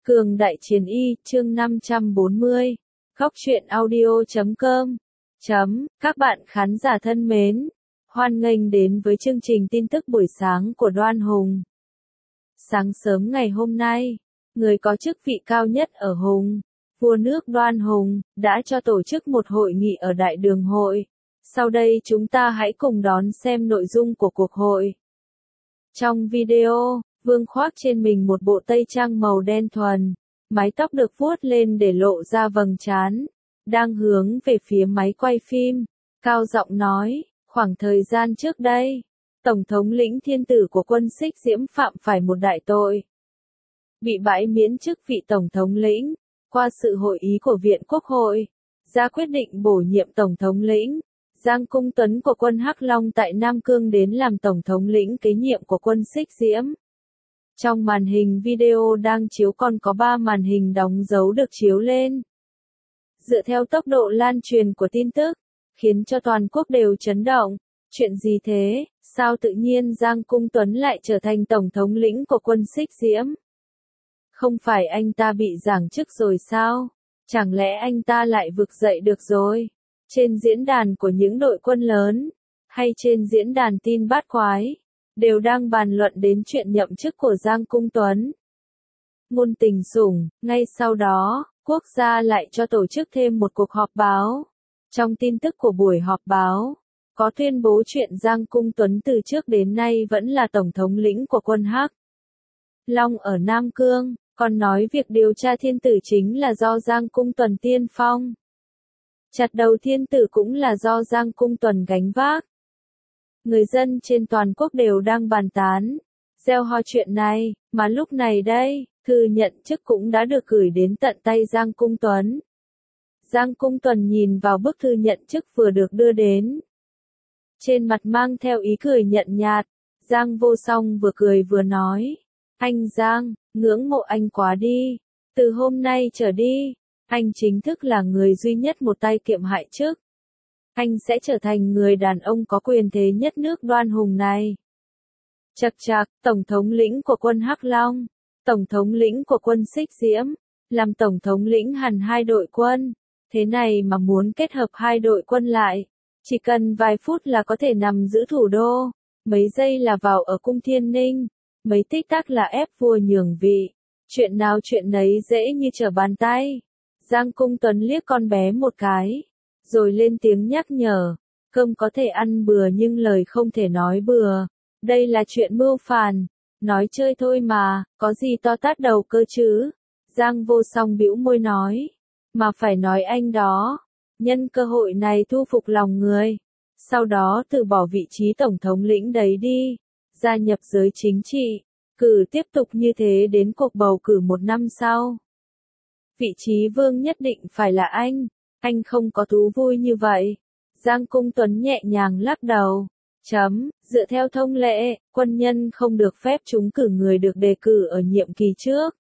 Cường Đại Chiến Y, chương 540. Góc truyện audio.com. Các bạn khán giả thân mến, hoan nghênh đến với chương trình tin tức buổi sáng của Đoan Hùng. Sáng sớm ngày hôm nay, người có chức vị cao nhất ở Hùng, vua nước Đoan Hùng, đã cho tổ chức một hội nghị ở Đại Đường Hội. Sau đây chúng ta hãy cùng đón xem nội dung của cuộc hội. Trong video, Vương khoác trên mình một bộ tây trang màu đen thuần, mái tóc được vuốt lên để lộ ra vầng trán, đang hướng về phía máy quay phim, cao giọng nói, khoảng thời gian trước đây, Tổng thống lĩnh thiên tử của quân Xích Diễm phạm phải một đại tội. Bị bãi miễn chức vị Tổng thống lĩnh, qua sự hội ý của Viện Quốc hội, ra quyết định bổ nhiệm Tổng thống lĩnh. Giang Cung Tuấn của quân Hắc Long tại Nam Cương đến làm Tổng thống lĩnh kế nhiệm của quân Xích Diễm. Trong màn hình video đang chiếu còn có 3 màn hình đóng dấu được chiếu lên. Dựa theo tốc độ lan truyền của tin tức, khiến cho toàn quốc đều chấn động. Chuyện gì thế, sao tự nhiên Giang Cung Tuấn lại trở thành Tổng thống lĩnh của quân Xích Diễm? Không phải anh ta bị giáng chức rồi sao? Chẳng lẽ anh ta lại vực dậy được rồi? Trên diễn đàn của những đội quân lớn, hay trên diễn đàn tin bát quái, đều đang bàn luận đến chuyện nhậm chức của Giang Cung Tuấn. Ngôn Tình Sủng, ngay sau đó, quốc gia lại cho tổ chức thêm một cuộc họp báo. Trong tin tức của buổi họp báo, có tuyên bố chuyện Giang Cung Tuấn từ trước đến nay vẫn là Tổng thống lĩnh của quân Hắc Long ở Nam Cương, còn nói việc điều tra thiên tử chính là do Giang Cung Tuấn tiên phong. Chặt đầu thiên tử cũng là do Giang Cung Tuấn gánh vác. Người dân trên toàn quốc đều đang bàn tán, gieo ho chuyện này, mà lúc này đây, thư nhận chức cũng đã được gửi đến tận tay Giang Cung Tuấn. Giang Cung Tuấn nhìn vào bức thư nhận chức vừa được đưa đến. Trên mặt mang theo ý cười nhợt nhạt, Giang Vô Song vừa cười vừa nói, anh Giang, ngưỡng mộ anh quá đi, từ hôm nay trở đi, anh chính thức là người duy nhất một tay kiệm hại chức. Anh sẽ trở thành người đàn ông có quyền thế nhất nước Đoan Hùng này. Chậc chạc, Tổng thống lĩnh của quân Hắc Long, Tổng thống lĩnh của quân Xích Diễm, làm Tổng thống lĩnh hẳn 2 đội quân. Thế này mà muốn kết hợp 2 đội quân lại, chỉ cần vài phút là có thể nằm giữ thủ đô, mấy giây là vào ở cung Thiên Ninh, mấy tích tắc là ép vua nhường vị. Chuyện nào chuyện nấy dễ như trở bàn tay. Giang Cung Tuấn liếc con bé một cái, rồi lên tiếng nhắc nhở, cơm có thể ăn bừa nhưng lời không thể nói bừa. Đây là chuyện mưu phản, nói chơi thôi mà, có gì to tát đầu cơ chứ. Giang Vô Song bĩu môi nói, mà phải nói anh đó, nhân cơ hội này thu phục lòng người, sau đó từ bỏ vị trí Tổng thống lĩnh đấy đi, gia nhập giới chính trị, cử tiếp tục như thế đến cuộc bầu cử 1 năm sau. Vị trí vương nhất định phải là anh không có thú vui như vậy. Giang Cung Tuấn nhẹ nhàng lắc đầu. Dựa theo thông lệ, quân nhân không được phép trúng cử người được đề cử ở nhiệm kỳ trước.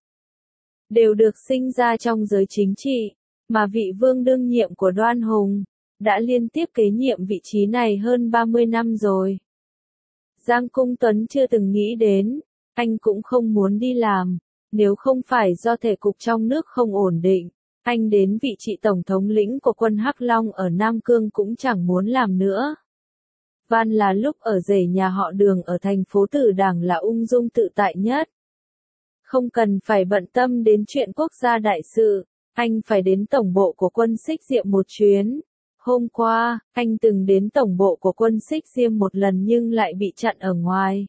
Đều được sinh ra trong giới chính trị, mà vị vương đương nhiệm của Đoan Hùng, đã liên tiếp kế nhiệm vị trí này hơn 30 năm rồi. Giang Cung Tuấn chưa từng nghĩ đến, anh cũng không muốn đi làm. Nếu không phải do thể cục trong nước không ổn định, anh đến vị trí Tổng thống lĩnh của quân Hắc Long ở Nam Cương cũng chẳng muốn làm nữa. Van là lúc ở rể nhà họ Đường ở thành phố Tử Đảng là ung dung tự tại nhất. Không cần phải bận tâm đến chuyện quốc gia đại sự, anh phải đến tổng bộ của quân Xích Diệm một chuyến. Hôm qua, anh từng đến tổng bộ của quân Xích Diêm một lần nhưng lại bị chặn ở ngoài.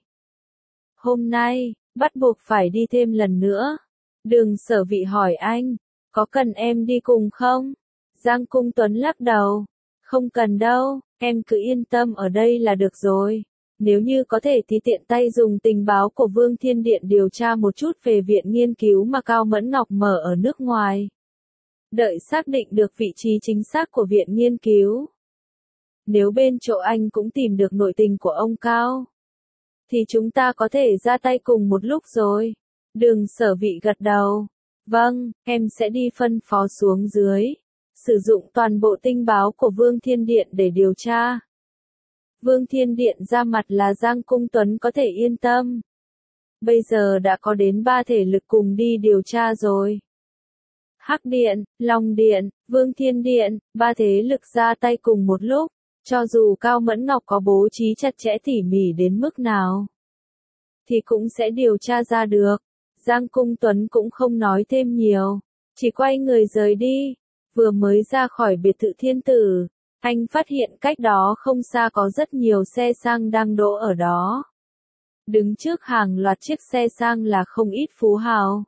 Hôm nay, bắt buộc phải đi thêm lần nữa. Đường Sở Vị hỏi anh, có cần em đi cùng không? Giang Cung Tuấn lắc đầu, không cần đâu, em cứ yên tâm ở đây là được rồi. Nếu như có thể thì tiện tay dùng tình báo của Vương Thiên Điện điều tra một chút về viện nghiên cứu mà Cao Mẫn Ngọc mở ở nước ngoài. Đợi xác định được vị trí chính xác của viện nghiên cứu. Nếu bên chỗ anh cũng tìm được nội tình của ông Cao, thì chúng ta có thể ra tay cùng một lúc rồi. Đường Sở Vị gật đầu. Vâng, em sẽ đi phân phó xuống dưới. Sử dụng toàn bộ tình báo của Vương Thiên Điện để điều tra. Vương Thiên Điện ra mặt là Giang Cung Tuấn có thể yên tâm. bây giờ đã có đến 3 thể lực cùng đi điều tra rồi. Hắc Điện, Long Điện, Vương Thiên Điện, 3 thế lực ra tay cùng một lúc, cho dù Cao Mẫn Ngọc có bố trí chặt chẽ tỉ mỉ đến mức nào, thì cũng sẽ điều tra ra được. Giang Cung Tuấn cũng không nói thêm nhiều, chỉ quay người rời đi. Vừa mới ra khỏi biệt thự Thiên Tử, anh phát hiện cách đó không xa có rất nhiều xe sang đang đỗ ở đó. Đứng trước hàng loạt chiếc xe sang là không ít phú hào.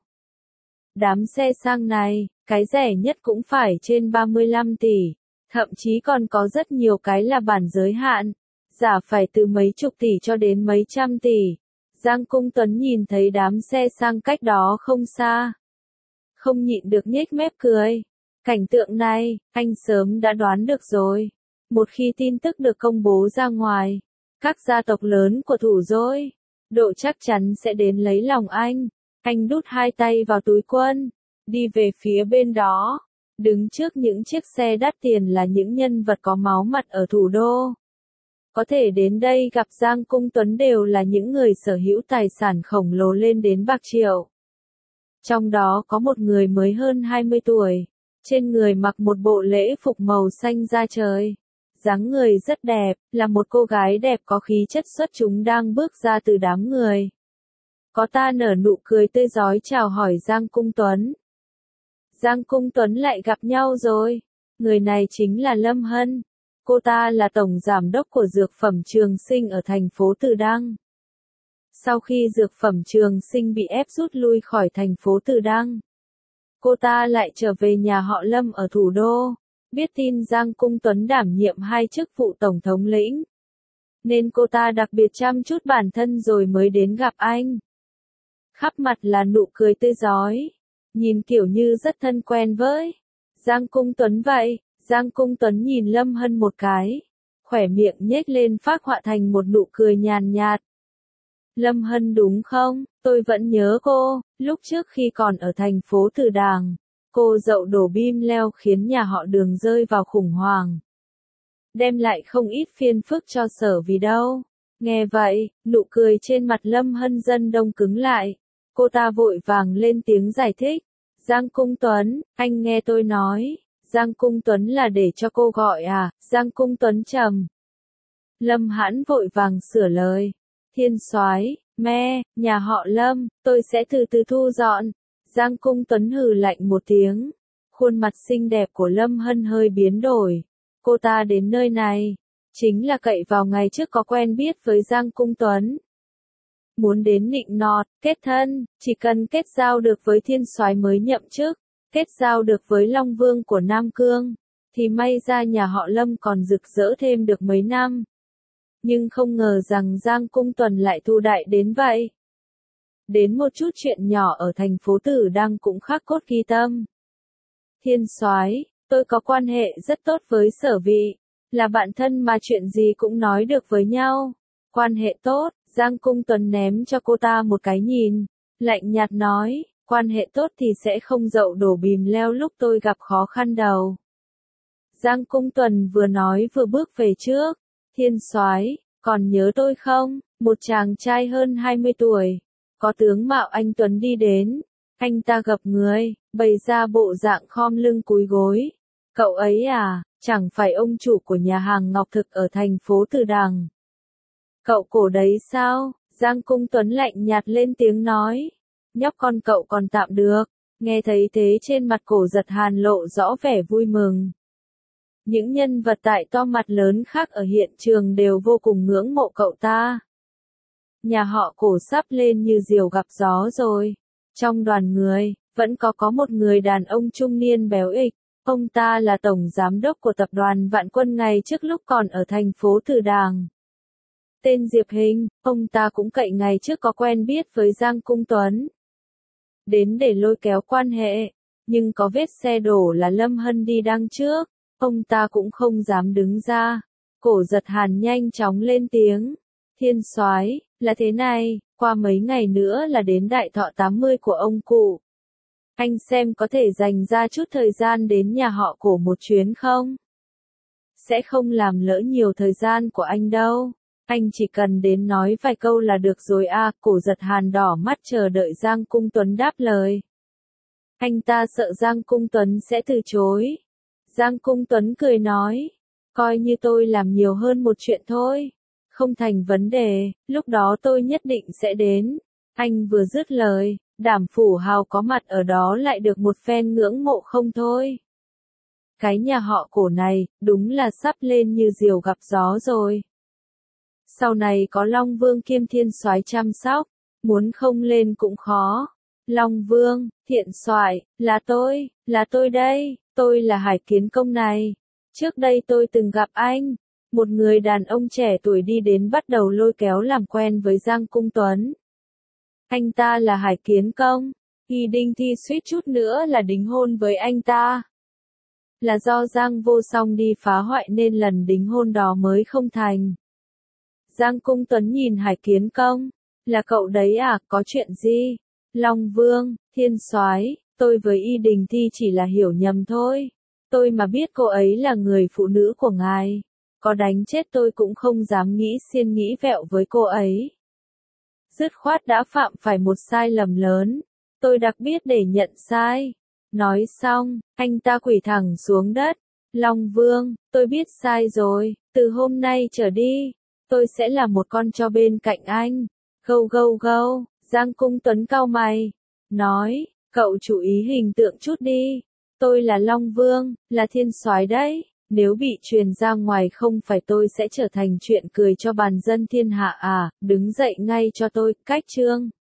Đám xe sang này, cái rẻ nhất cũng phải trên 35 tỷ, thậm chí còn có rất nhiều cái là bản giới hạn, giả phải từ mấy chục tỷ cho đến mấy trăm tỷ. Giang Cung Tuấn nhìn thấy đám xe sang cách đó không xa, không nhịn được nhếch mép cười. Cảnh tượng này, anh sớm đã đoán được rồi. Một khi tin tức được công bố ra ngoài, các gia tộc lớn của Thủ Dối, độ chắc chắn sẽ đến lấy lòng anh. Anh đút 2 tay vào túi quần, đi về phía bên đó. Đứng trước những chiếc xe đắt tiền là những nhân vật có máu mặt ở thủ đô. Có thể đến đây gặp Giang Cung Tuấn đều là những người sở hữu tài sản khổng lồ lên đến bạc triệu. Trong đó có một người mới hơn 20 tuổi, trên người mặc một bộ lễ phục màu xanh da trời. Dáng người rất đẹp, là một cô gái đẹp có khí chất xuất chúng đang bước ra từ đám người. Có ta nở nụ cười tươi rói chào hỏi Giang Cung Tuấn. Giang Cung Tuấn lại gặp nhau rồi. Người này chính là Lâm Hân. Cô ta là tổng giám đốc của Dược phẩm Trường Sinh ở thành phố Từ Đăng. Sau khi Dược phẩm Trường Sinh bị ép rút lui khỏi thành phố Từ Đăng, cô ta lại trở về nhà họ Lâm ở thủ đô. Biết tin Giang Cung Tuấn đảm nhiệm 2 chức vụ tổng thống lĩnh, nên cô ta đặc biệt chăm chút bản thân rồi mới đến gặp anh. Khắp mặt là nụ cười tươi rói, nhìn kiểu như rất thân quen với Giang Cung Tuấn vậy. Giang Cung Tuấn nhìn Lâm Hân một cái, khỏe miệng nhếch lên phác họa thành một nụ cười nhàn nhạt. Lâm Hân đúng không? Tôi vẫn nhớ cô, lúc trước khi còn ở thành phố Từ Đàng, cô dậu đổ bim leo khiến nhà họ Đường rơi vào khủng hoảng, đem lại không ít phiền phức cho Sở Vì đâu. Nghe vậy, nụ cười trên mặt Lâm Hân dần đông cứng lại. Cô ta vội vàng lên tiếng giải thích. Giang Cung Tuấn, anh nghe tôi nói. Giang Cung Tuấn là để cho cô gọi à? Giang Cung Tuấn trầm. Lâm Hãn vội vàng sửa lời. Thiên soái, nhà họ Lâm, tôi sẽ từ từ thu dọn. Giang Cung Tuấn hừ lạnh một tiếng. Khuôn mặt xinh đẹp của Lâm Hân hơi biến đổi. Cô ta đến nơi này, chính là cậy vào ngày trước có quen biết với Giang Cung Tuấn. Muốn đến nịnh nọt, kết thân, chỉ cần kết giao được với thiên soái mới nhậm chức, kết giao được với Long Vương của Nam Cương, thì may ra nhà họ Lâm còn rực rỡ thêm được mấy năm. Nhưng không ngờ rằng Giang Cung Tuấn lại thu đại đến vậy. Đến một chút chuyện nhỏ ở thành phố Tử Đăng cũng khắc cốt ghi tâm. Thiên soái, tôi có quan hệ rất tốt với Sở Vị, là bạn thân mà chuyện gì cũng nói được với nhau. Quan hệ tốt, Giang Cung Tuấn ném cho cô ta một cái nhìn, lạnh nhạt nói, quan hệ tốt thì sẽ không dậu đổ bìm leo lúc tôi gặp khó khăn đâu. Giang Cung Tuấn vừa nói vừa bước về trước. Thiên soái, còn nhớ tôi không? Một chàng trai hơn 20 tuổi, có tướng mạo anh tuấn đi đến. Anh ta gặp người, bày ra bộ dạng khom lưng cúi gối. Cậu ấy à, chẳng phải ông chủ của nhà hàng Ngọc Thực ở thành phố Từ Đằng. Cậu cổ đấy sao? Giang Cung Tuấn lạnh nhạt lên tiếng nói. Nhóc con cậu còn tạm được. Nghe thấy thế trên mặt Cổ Giật Hàn lộ rõ vẻ vui mừng. Những nhân vật tại to mặt lớn khác ở hiện trường đều vô cùng ngưỡng mộ cậu ta. Nhà họ Cổ sắp lên như diều gặp gió rồi. Trong đoàn người, vẫn có một người đàn ông trung niên béo ịch. Ông ta là tổng giám đốc của tập đoàn Vạn Quân ngày trước lúc còn ở thành phố Từ Đàng. Tên Diệp Hình, ông ta cũng cậy ngày trước có quen biết với Giang Cung Tuấn. Đến để lôi kéo quan hệ, nhưng có vết xe đổ là Lâm Hân đi đằng trước, ông ta cũng không dám đứng ra. Cổ Giật Hàn nhanh chóng lên tiếng. Thiên soái, là thế này, qua mấy ngày nữa là đến đại thọ 80 của ông cụ. Anh xem có thể dành ra chút thời gian đến nhà họ Cổ một chuyến không? Sẽ không làm lỡ nhiều thời gian của anh đâu. Anh chỉ cần đến nói vài câu là được rồi à, Cổ Giật Hàn đỏ mắt chờ đợi Giang Cung Tuấn đáp lời. Anh ta sợ Giang Cung Tuấn sẽ từ chối. Giang Cung Tuấn cười nói, coi như tôi làm nhiều hơn một chuyện thôi. Không thành vấn đề, lúc đó tôi nhất định sẽ đến. Anh vừa dứt lời, Đàm Phủ Hào có mặt ở đó lại được một phen ngưỡng mộ không thôi. Cái nhà họ Cổ này, đúng là sắp lên như diều gặp gió rồi. Sau này có Long Vương kiêm thiên soái chăm sóc, muốn không lên cũng khó. Long Vương, Thiện soái, là tôi đây, tôi là Hải Kiến Công này. Trước đây tôi từng gặp anh. Một người đàn ông trẻ tuổi đi đến bắt đầu lôi kéo làm quen với Giang Cung Tuấn. Anh ta là Hải Kiến Công. Y Đinh Thi suýt chút nữa là đính hôn với anh ta. Là do Giang Vô Song đi phá hoại nên lần đính hôn đó mới không thành. Giang Cung Tuấn nhìn Hải Kiến Công. Là cậu đấy à, có chuyện gì? Long Vương, Thiên soái, tôi với Y Đình Thi chỉ là hiểu nhầm thôi. Tôi mà biết cô ấy là người phụ nữ của ngài, có đánh chết tôi cũng không dám nghĩ xiên nghĩ vẹo với cô ấy. Dứt khoát đã phạm phải một sai lầm lớn. Tôi đặc biệt để nhận sai. Nói xong, anh ta quỳ thẳng xuống đất. Long Vương, tôi biết sai rồi, từ hôm nay trở đi, tôi sẽ là một con chó bên cạnh anh. Gâu gâu gâu, Giang Cung Tuấn cau mày, nói, cậu chú ý hình tượng chút đi. Tôi là Long Vương, là thiên soái đấy. Nếu bị truyền ra ngoài không phải tôi sẽ trở thành chuyện cười cho bàn dân thiên hạ à, đứng dậy ngay cho tôi, cách chương.